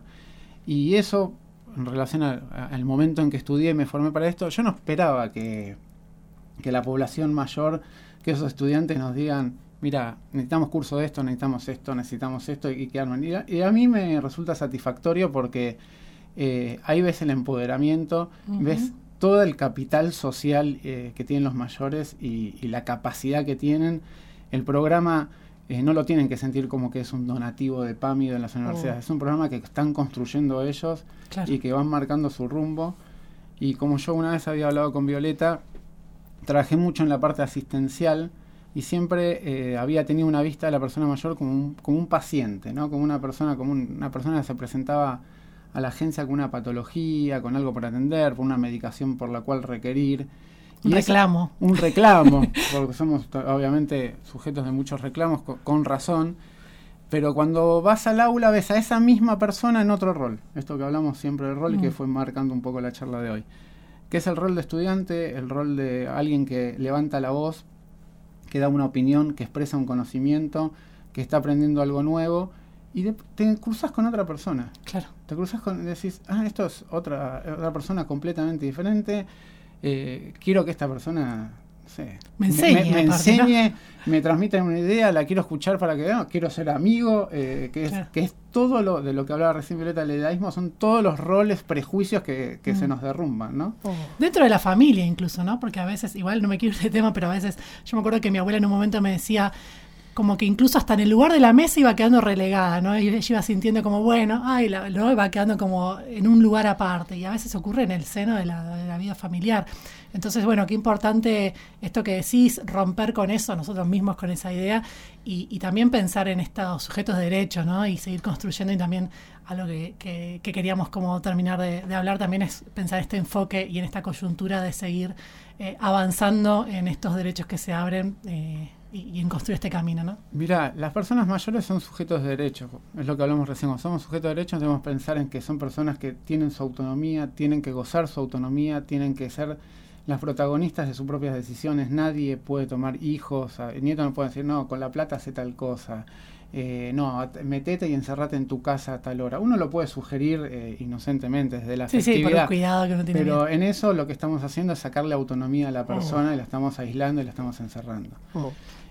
Y eso, en relación a, al momento en que estudié y me formé para esto, yo no esperaba que, que la población mayor, que esos estudiantes nos digan, mira, necesitamos curso de esto, necesitamos esto, necesitamos esto, y que armen. Y a, y a mí me resulta satisfactorio porque eh, ahí ves el empoderamiento, uh-huh. ves todo el capital social eh, que tienen los mayores y, y la capacidad que tienen. El programa eh, no lo tienen que sentir como que es un donativo de PAMI de las universidades. Oh. Es un programa que están construyendo ellos, claro. y que van marcando su rumbo. Y como yo una vez había hablado con Violeta, trabajé mucho en la parte asistencial y siempre eh, había tenido una vista de la persona mayor como un, como un paciente, ¿no? Como una persona, como un, una persona que se presentaba a la agencia con una patología, con algo por atender, por una medicación por la cual requerir. Un y reclamo. Es un reclamo, porque somos obviamente sujetos de muchos reclamos, con, con razón, pero cuando vas al aula ves a esa misma persona en otro rol. Esto que hablamos siempre del rol mm. y que fue marcando un poco la charla de hoy. Que es el rol de estudiante, el rol de alguien que levanta la voz, que da una opinión, que expresa un conocimiento, que está aprendiendo algo nuevo. Y de, te cruzas con otra persona. Claro. Te cruzas con, decís, ah, esto es otra, otra persona completamente diferente. Eh, quiero que esta persona, no sé, me enseñe, me, me, me, enseñe, ¿no? me transmita una idea, la quiero escuchar para que no, quiero ser amigo, eh, que, es, claro. que es todo lo de lo que hablaba recién Violeta del edadismo, son todos los roles, prejuicios que, que mm. se nos derrumban, ¿no? Oh. Dentro de la familia incluso, ¿no? Porque a veces, igual no me quiero ir de tema, pero a veces, yo me acuerdo que mi abuela en un momento me decía, como que incluso hasta en el lugar de la mesa iba quedando relegada, ¿no? Y ella iba sintiendo como, bueno, ay, la, luego iba quedando como en un lugar aparte. Y a veces ocurre en el seno de la, de la vida familiar. Entonces, bueno, qué importante esto que decís, romper con eso, nosotros mismos con esa idea, y, y también pensar en estos sujetos de derecho, ¿no? Y seguir construyendo, y también algo que, que, que queríamos como terminar de, de hablar también es pensar este enfoque y en esta coyuntura de seguir eh, avanzando en estos derechos que se abren eh, y, y en construir este camino, ¿no? Mirá, las personas mayores son sujetos de derechos, es lo que hablamos recién. Cuando somos sujetos de derechos debemos pensar en que son personas que tienen su autonomía, tienen que gozar su autonomía, tienen que ser las protagonistas de sus propias decisiones. Nadie puede tomar hijos, el nieto no puede decir, no, con la plata hace tal cosa, eh, no, metete y encerrate en tu casa a tal hora. Uno lo puede sugerir eh, inocentemente desde la sí, afectividad, sí, por el cuidado que uno tiene. Pero bien. En eso lo que estamos haciendo es sacarle autonomía a la persona, oh. y la estamos aislando y la estamos encerrando. Oh.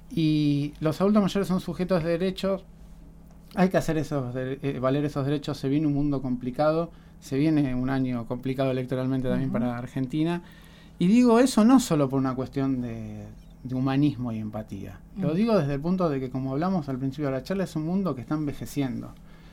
Y los adultos mayores son sujetos de derechos, hay que hacer esos de, eh, valer esos derechos. Se viene un mundo complicado, se viene un año complicado electoralmente también uh-huh. para Argentina. Y digo eso no solo por una cuestión de, de humanismo y empatía. Mm. Lo digo desde el punto de que, como hablamos al principio de la charla, es un mundo que está envejeciendo.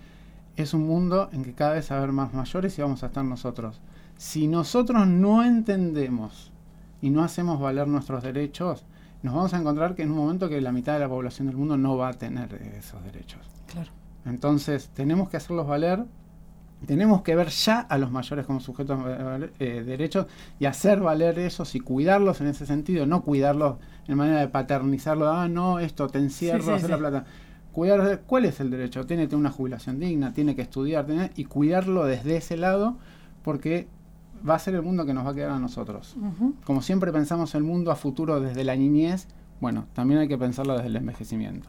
Es un mundo en que cada vez va a haber más mayores y vamos a estar nosotros. Si nosotros no entendemos y no hacemos valer nuestros derechos, nos vamos a encontrar que en un momento que la mitad de la población del mundo no va a tener esos derechos. Claro. Entonces, tenemos que hacerlos valer. Tenemos que ver ya a los mayores como sujetos de eh, derechos y hacer valer esos y cuidarlos en ese sentido, no cuidarlos en manera de paternizarlo, ah, no, esto te encierro, sí, sí, hacer sí. la plata. Cuidar de, ¿cuál es el derecho? Tiene que tener una jubilación digna, tiene que estudiar, tener, y cuidarlo desde ese lado, porque va a ser el mundo que nos va a quedar a nosotros. Uh-huh. Como siempre pensamos el mundo a futuro desde la niñez, bueno, también hay que pensarlo desde el envejecimiento.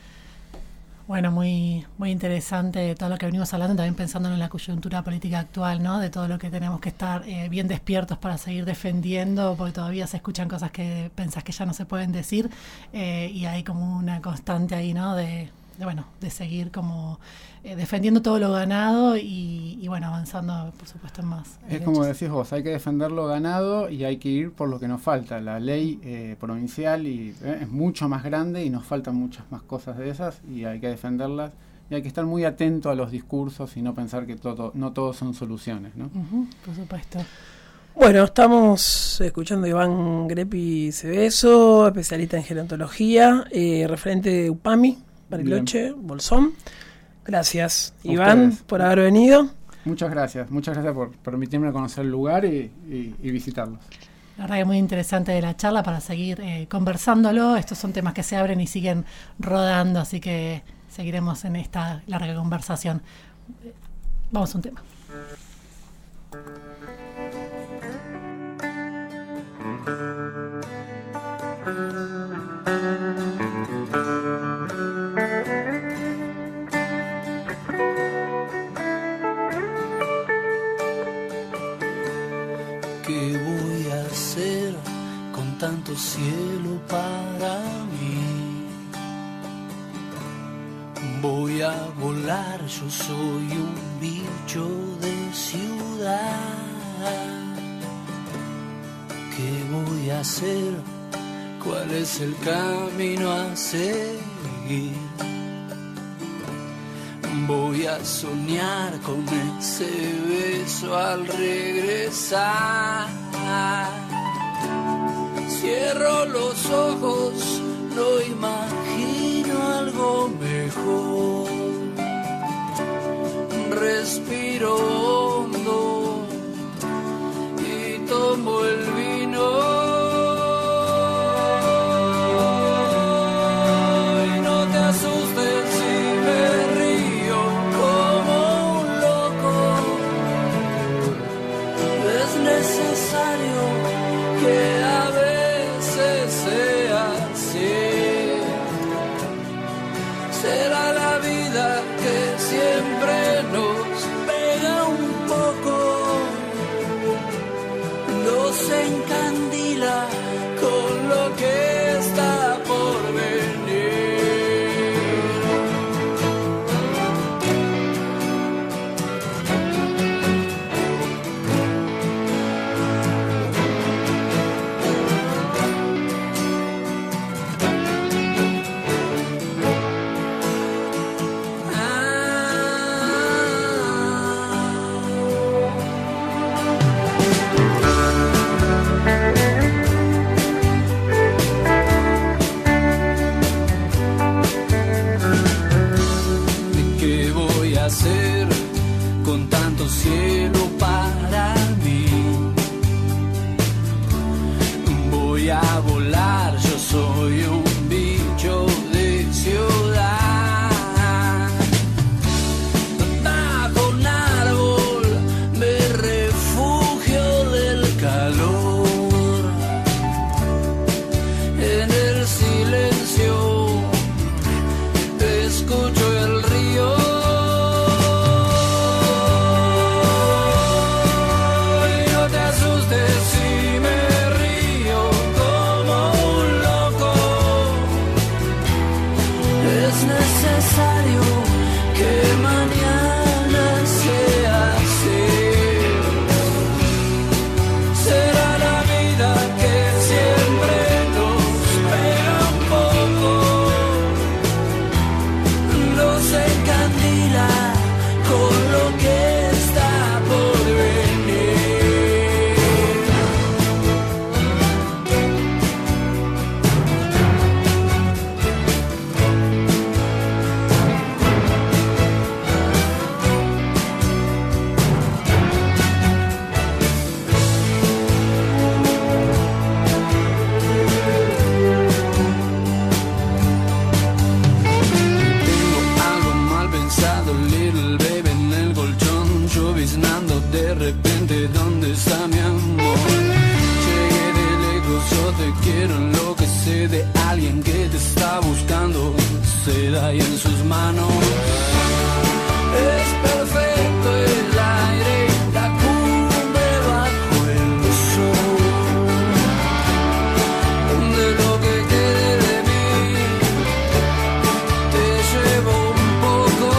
Bueno, muy muy interesante todo lo que venimos hablando, también pensando en la coyuntura política actual, ¿no? De todo lo que tenemos que estar eh, bien despiertos para seguir defendiendo, porque todavía se escuchan cosas que pensás que ya no se pueden decir, eh, y hay como una constante ahí, ¿no? De, de bueno, de seguir como eh, defendiendo todo lo ganado y, y bueno, avanzando, por supuesto, en más. Es como decís vos, hay que defender lo ganado y hay que ir por lo que nos falta. La ley eh, provincial y, eh, es mucho más grande y nos faltan muchas más cosas de esas y hay que defenderlas. Y hay que estar muy atento a los discursos y no pensar que todo, no todos son soluciones, ¿no? Uh-huh, por supuesto. Bueno, estamos escuchando a Iván Greppi Cebeso, especialista en gerontología, eh, referente de UPAMI, Bariloche, Bien. Bolsón. Gracias, a Iván, ustedes. Por haber venido. Muchas gracias, muchas gracias por permitirme conocer el lugar y, y, y visitarlos. La verdad que muy interesante de la charla para seguir eh, conversándolo. Estos son temas que se abren y siguen rodando, así que seguiremos en esta larga conversación. Vamos a un tema. cielo para mí. Voy a volar, yo soy un bicho de ciudad. ¿Qué voy a hacer? ¿Cuál es el camino a seguir? Voy a soñar con ese beso al regresar. Cierro los ojos, no imagino algo mejor. Respiro hondo y tomo el vino. Y no te asustes si me río como un loco. Es necesario que a veces sea así. Será la vida que siempre nos pega un poco, nos encandila con lo que está por venir. Hacer con tanto cielo para mí. Voy a volar, yo soy un bicho de ciudad. Bajo un árbol me refugio del calor. En el silencio escucho el río. De alguien que te está buscando, se da ahí en sus manos. Es perfecto el aire, la cumbre bajo el sol. De lo que quede de mí, te llevo un poco.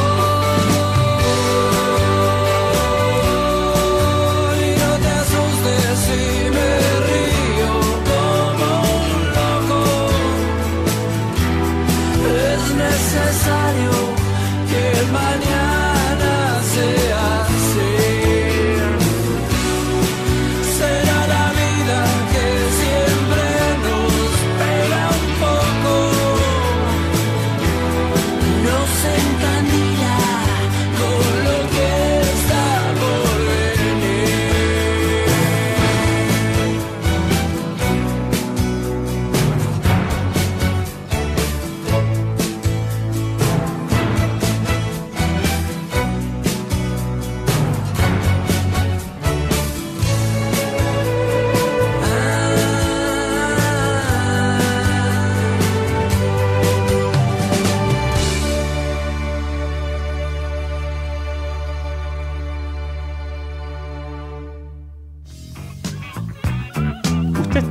Y no te asustes si me río como un loco. Es necesario que el mañana sea así. Será la vida que siempre nos pega un poco, nos encandila con lo que está por venir.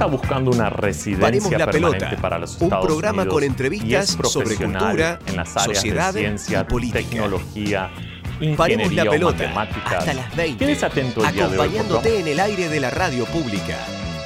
buscando una residencia Paremos la permanente pelota, para los un Estados programa Unidos con y entrevistas es sobre profesional cultura, en las áreas sociedad de ciencia, y política. tecnología, Paremos ingeniería la o pelota matemáticas. hasta las veinte, Quédese atento el día de hoy, por favor. acompañándote en el aire de la radio pública.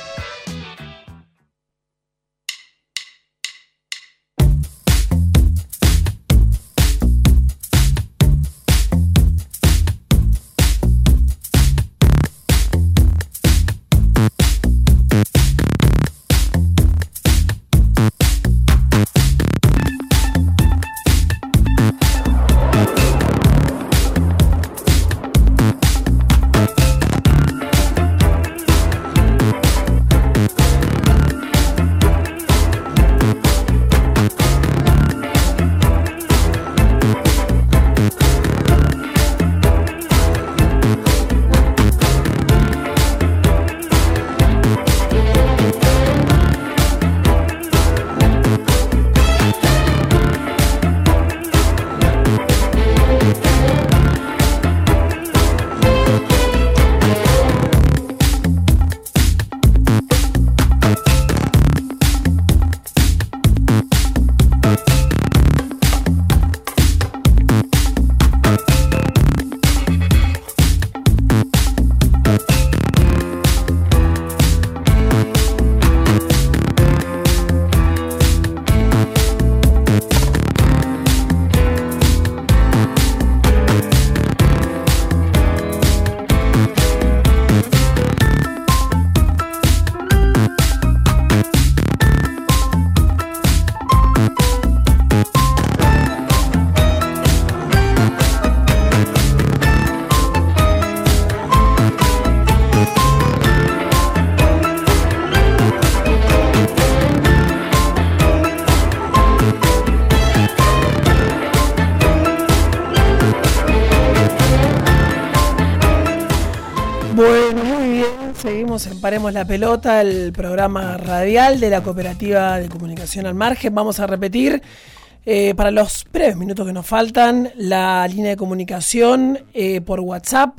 Bueno, muy bien, seguimos en Paremos la Pelota, el programa radial de la Cooperativa de Comunicación al Margen. Vamos a repetir, eh, para los breves minutos que nos faltan, la línea de comunicación eh, por WhatsApp,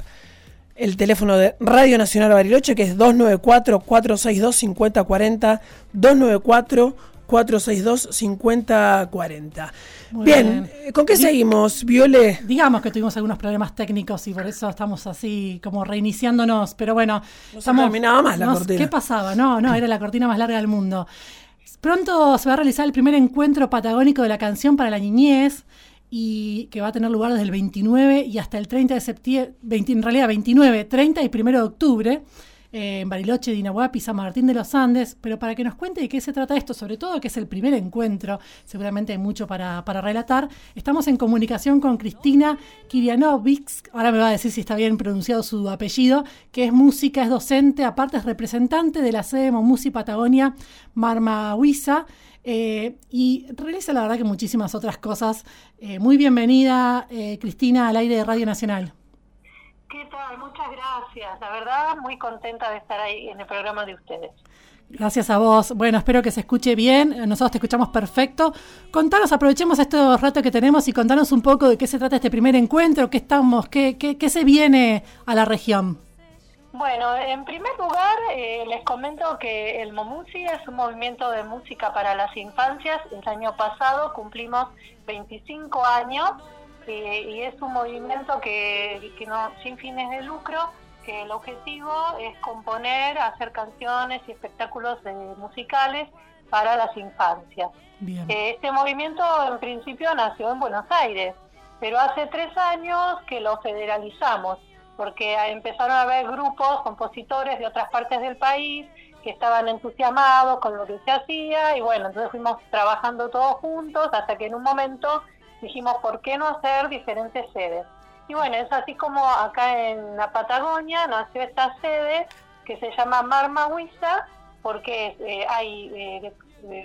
el teléfono de Radio Nacional Bariloche, que es dos nueve cuatro, cuatro seis dos, cinco cero cuatro cero, dos nueve cuatro, cuatro seis dos, cinco cero cuatro cero. Muy Bien, bien. ¿con qué Di- seguimos, Viole? Digamos que tuvimos algunos problemas técnicos y por eso estamos así como reiniciándonos, pero bueno, se estamos, terminaba más la no, cortina. ¿Qué pasaba? No, no, era la cortina más larga del mundo. Pronto se va a realizar el primer encuentro patagónico de la canción para la niñez, y que va a tener lugar desde el veintinueve y hasta el treinta de septiembre, veinte, en realidad veintinueve, treinta y primero de octubre, eh, en Bariloche, Dinahuapi, San Martín de los Andes. Pero para que nos cuente de qué se trata esto, sobre todo que es el primer encuentro, seguramente hay mucho para, para relatar, estamos en comunicación con Cristina Kirianovic, ahora me va a decir si está bien pronunciado su apellido, que es música, es docente, aparte es representante de la sede de Momusi Patagonia Marmahuiza, eh, y realiza la verdad que muchísimas otras cosas. Eh, muy bienvenida, eh, Cristina, al aire de Radio Nacional. ¿Qué tal? Muchas gracias. La verdad, muy contenta de estar ahí en el programa de ustedes. Gracias a vos. Bueno, espero que se escuche bien. Nosotros te escuchamos perfecto. Contanos, aprovechemos estos ratos que tenemos y contanos un poco de qué se trata este primer encuentro, qué estamos, qué, qué, qué se viene a la región. Bueno, en primer lugar, eh, les comento que el Momusi es un movimiento de música para las infancias. El año pasado cumplimos veinticinco años. Eh, y es un movimiento que, que no sin fines de lucro, que el objetivo es componer, hacer canciones y espectáculos eh, musicales para las infancias. Eh, este movimiento en principio nació en Buenos Aires, pero hace tres años que lo federalizamos, porque empezaron a haber grupos, compositores de otras partes del país que estaban entusiasmados con lo que se hacía, y bueno, entonces fuimos trabajando todos juntos hasta que en un momento dijimos, ¿por qué no hacer diferentes sedes? Y bueno, es así como acá en la Patagonia nació esta sede que se llama Marmahuiza, porque eh, hay eh, eh,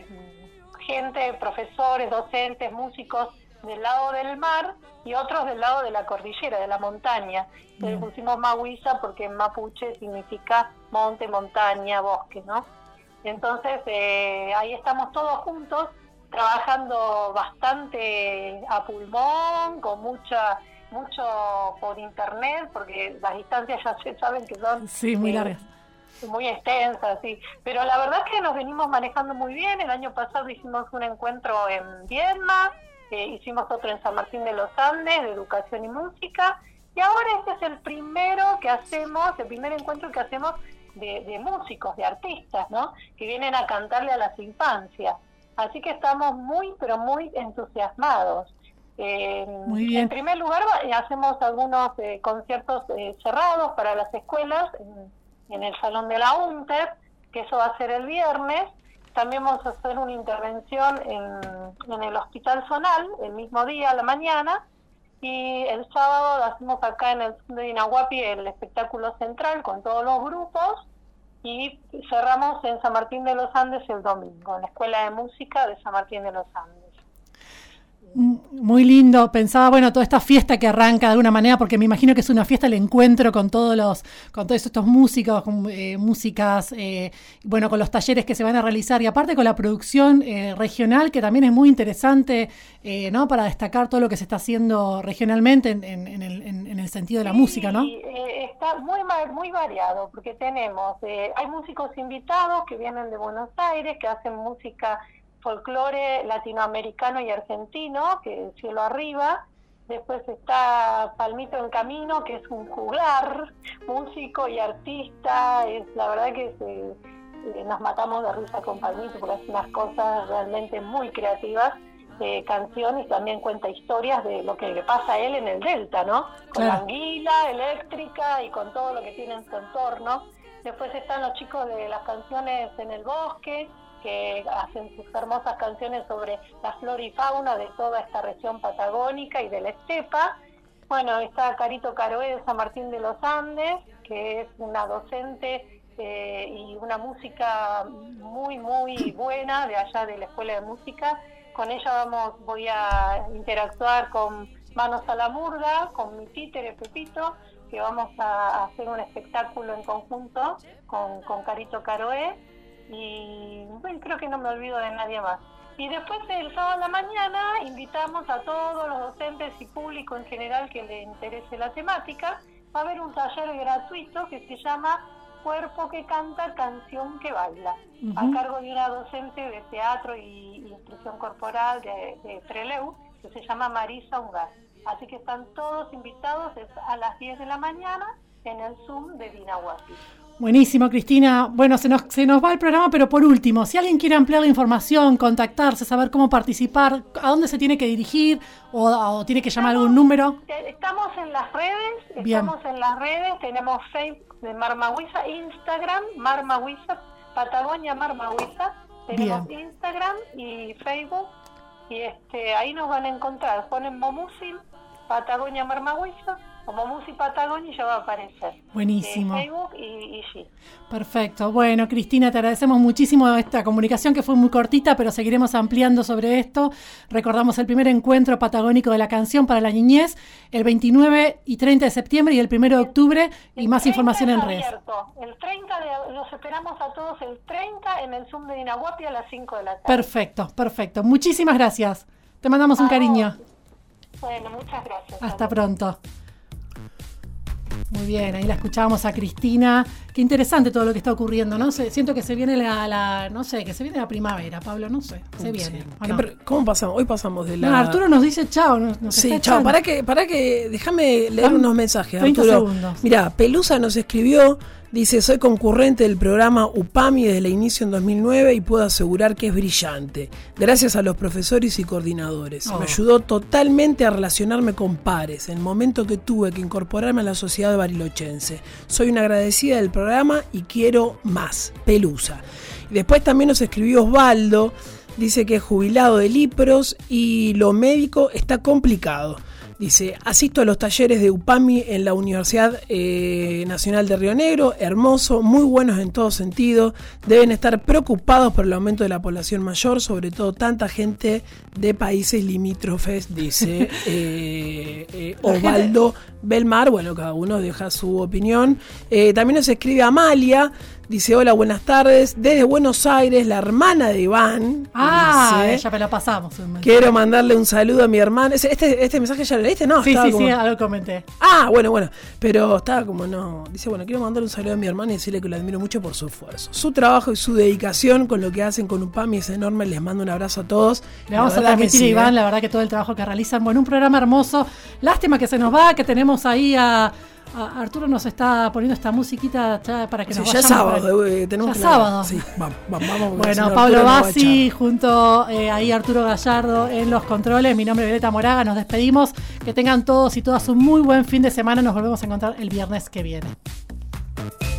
gente, profesores, docentes, músicos del lado del mar y otros del lado de la cordillera, de la montaña. Entonces pusimos Mahuiza porque en mapuche significa monte, montaña, bosque, ¿no? Entonces eh, ahí estamos todos juntos, trabajando bastante a pulmón, con mucha mucho por internet, porque las distancias ya se saben que son Sí, muy eh, largas. muy extensa, sí. Pero la verdad es que nos venimos manejando muy bien. El año pasado hicimos un encuentro en Viedma, eh, hicimos otro en San Martín de los Andes, de educación y música. Y ahora este es el primero que hacemos, el primer encuentro que hacemos de, de músicos, de artistas, ¿no? Que vienen a cantarle a las infancias. Así que estamos muy, pero muy entusiasmados. Eh, muy bien. En primer lugar, hacemos algunos eh, conciertos eh, cerrados para las escuelas en, en el Salón de la UNTEP, que eso va a ser el viernes. También vamos a hacer una intervención en, en el Hospital Zonal, el mismo día a la mañana. Y el sábado hacemos acá en el de Inahuapi el espectáculo central con todos los grupos y cerramos en San Martín de los Andes el domingo, en la Escuela de Música de San Martín de los Andes. Muy lindo. Pensaba, bueno, toda esta fiesta que arranca de alguna manera, porque me imagino que es una fiesta el encuentro con todos los, con todos estos músicos, con eh, músicas, eh, bueno, con los talleres que se van a realizar y aparte con la producción eh, regional, que también es muy interesante, eh, ¿no? Para destacar todo lo que se está haciendo regionalmente en, en, en, el, en, en el sentido de la sí, música, ¿no? Eh, está muy muy variado, porque tenemos, eh, hay músicos invitados que vienen de Buenos Aires, que hacen música folclore latinoamericano y argentino, que es Cielo Arriba. Después está Palmito en Camino, que es un juglar, músico y artista. Es la verdad que se, eh, nos matamos de risa con Palmito, porque hace unas cosas realmente muy creativas, eh, canciones, y también cuenta historias de lo que le pasa a él en el Delta, ¿no? Con claro. la anguila eléctrica y con todo lo que tiene en su entorno. Después están los chicos de las canciones en el bosque, que hacen sus hermosas canciones sobre la flora y fauna de toda esta región patagónica y de la estepa. Bueno, está Carito Caroé de San Martín de los Andes, que es una docente eh, y una música muy, muy buena de allá de la Escuela de Música. Con ella vamos, voy a interactuar con Manos a la Murga, con mi títere Pepito, que vamos a hacer un espectáculo en conjunto con, con Carito Caroé. Y bueno, creo que no me olvido de nadie más. Y después el sábado a la mañana invitamos a todos los docentes y público en general que le interese la temática. Va a haber un taller gratuito que se llama Cuerpo que Canta, Canción que Baila, uh-huh. a cargo de una docente de teatro y instrucción corporal de, de Trelew, que se llama Marisa Ungar. Así que están todos invitados, es a las diez de la mañana en el Zoom de Dinahuapi. Buenísimo, Cristina. Bueno, se nos, se nos va el programa, pero por último, si alguien quiere ampliar la información, contactarse, saber cómo participar, ¿a dónde se tiene que dirigir o, o tiene que llamar algún número? Estamos en las redes, Bien. estamos en las redes, tenemos Facebook de Marmahuiza, Instagram, Marmahuiza, Patagonia Marmahuiza, tenemos Bien. Instagram y Facebook, y este ahí nos van a encontrar, ponen Momusi, Patagonia Marmahuiza, como Musi Patagonia ya va a aparecer. Buenísimo. Eh, Facebook y, y sí. Perfecto. Bueno, Cristina, te agradecemos muchísimo esta comunicación que fue muy cortita, pero seguiremos ampliando sobre esto. Recordamos el primer encuentro patagónico de la canción para la niñez, el veintinueve y treinta de septiembre y el primero de octubre, y el más información en redes. El treinta, de, los esperamos a todos el treinta en el Zoom de Dinahuapi a las cinco de la tarde. Perfecto, perfecto. Muchísimas gracias. Te mandamos un cariño. Bueno, muchas gracias. Hasta pronto. Muy bien, ahí la escuchábamos a Cristina. Qué interesante todo lo que está ocurriendo, ¿no? Se, siento que se viene la, la, no sé, que se viene la primavera, Pablo, no sé, se viene. Sí. No? ¿Cómo pasamos? Hoy pasamos de la... No, Arturo nos dice chao. Nos, nos sí, chao, para que, para que, déjame leer unos mensajes, treinta Arturo. segundos. Mirá, Pelusa nos escribió, dice, soy concurrente del programa UPAMI desde el inicio en dos mil nueve y puedo asegurar que es brillante. Gracias a los profesores y coordinadores. Oh. Me ayudó totalmente a relacionarme con pares en el momento que tuve que incorporarme a la sociedad barilochense. Soy una agradecida del programa y quiero más. Pelusa. Y después también nos escribió Osvaldo, dice que es jubilado de Lipros y lo médico está complicado. Dice, asisto a los talleres de UPAMI en la Universidad eh, Nacional de Río Negro, hermoso, muy buenos en todo sentido. Deben estar preocupados por el aumento de la población mayor, sobre todo tanta gente de países limítrofes, dice eh, eh, Osvaldo Belmar, bueno, cada uno deja su opinión. Eh, también nos escribe Amalia, dice, hola, buenas tardes, desde Buenos Aires, la hermana de Iván. Ah, dice, ya me lo pasamos. quiero mandarle un saludo a mi hermana. Este, este mensaje ya lo leíste, ¿no? Sí, estaba sí, como... sí, algo comenté. Ah, bueno, bueno, pero estaba como no. Dice, bueno, quiero mandarle un saludo a mi hermana y decirle que lo admiro mucho por su esfuerzo. Su trabajo y su dedicación con lo que hacen con UPAMI es enorme. Les mando un abrazo a todos. Le vamos a transmitir a Iván, la verdad que todo el trabajo que realizan. Bueno, un programa hermoso. Lástima que se nos va, que tenemos ahí a... Arturo nos está poniendo esta musiquita ya para que sí, nos ya vayamos. sábado, eh, tenemos ya que sábado. Sí, vamos, vamos, vamos. Bueno, Pablo Bassi, junto eh, ahí Arturo Gallardo en los controles. Mi nombre es Violeta Moraga. Nos despedimos. Que tengan todos y todas un muy buen fin de semana. Nos volvemos a encontrar el viernes que viene.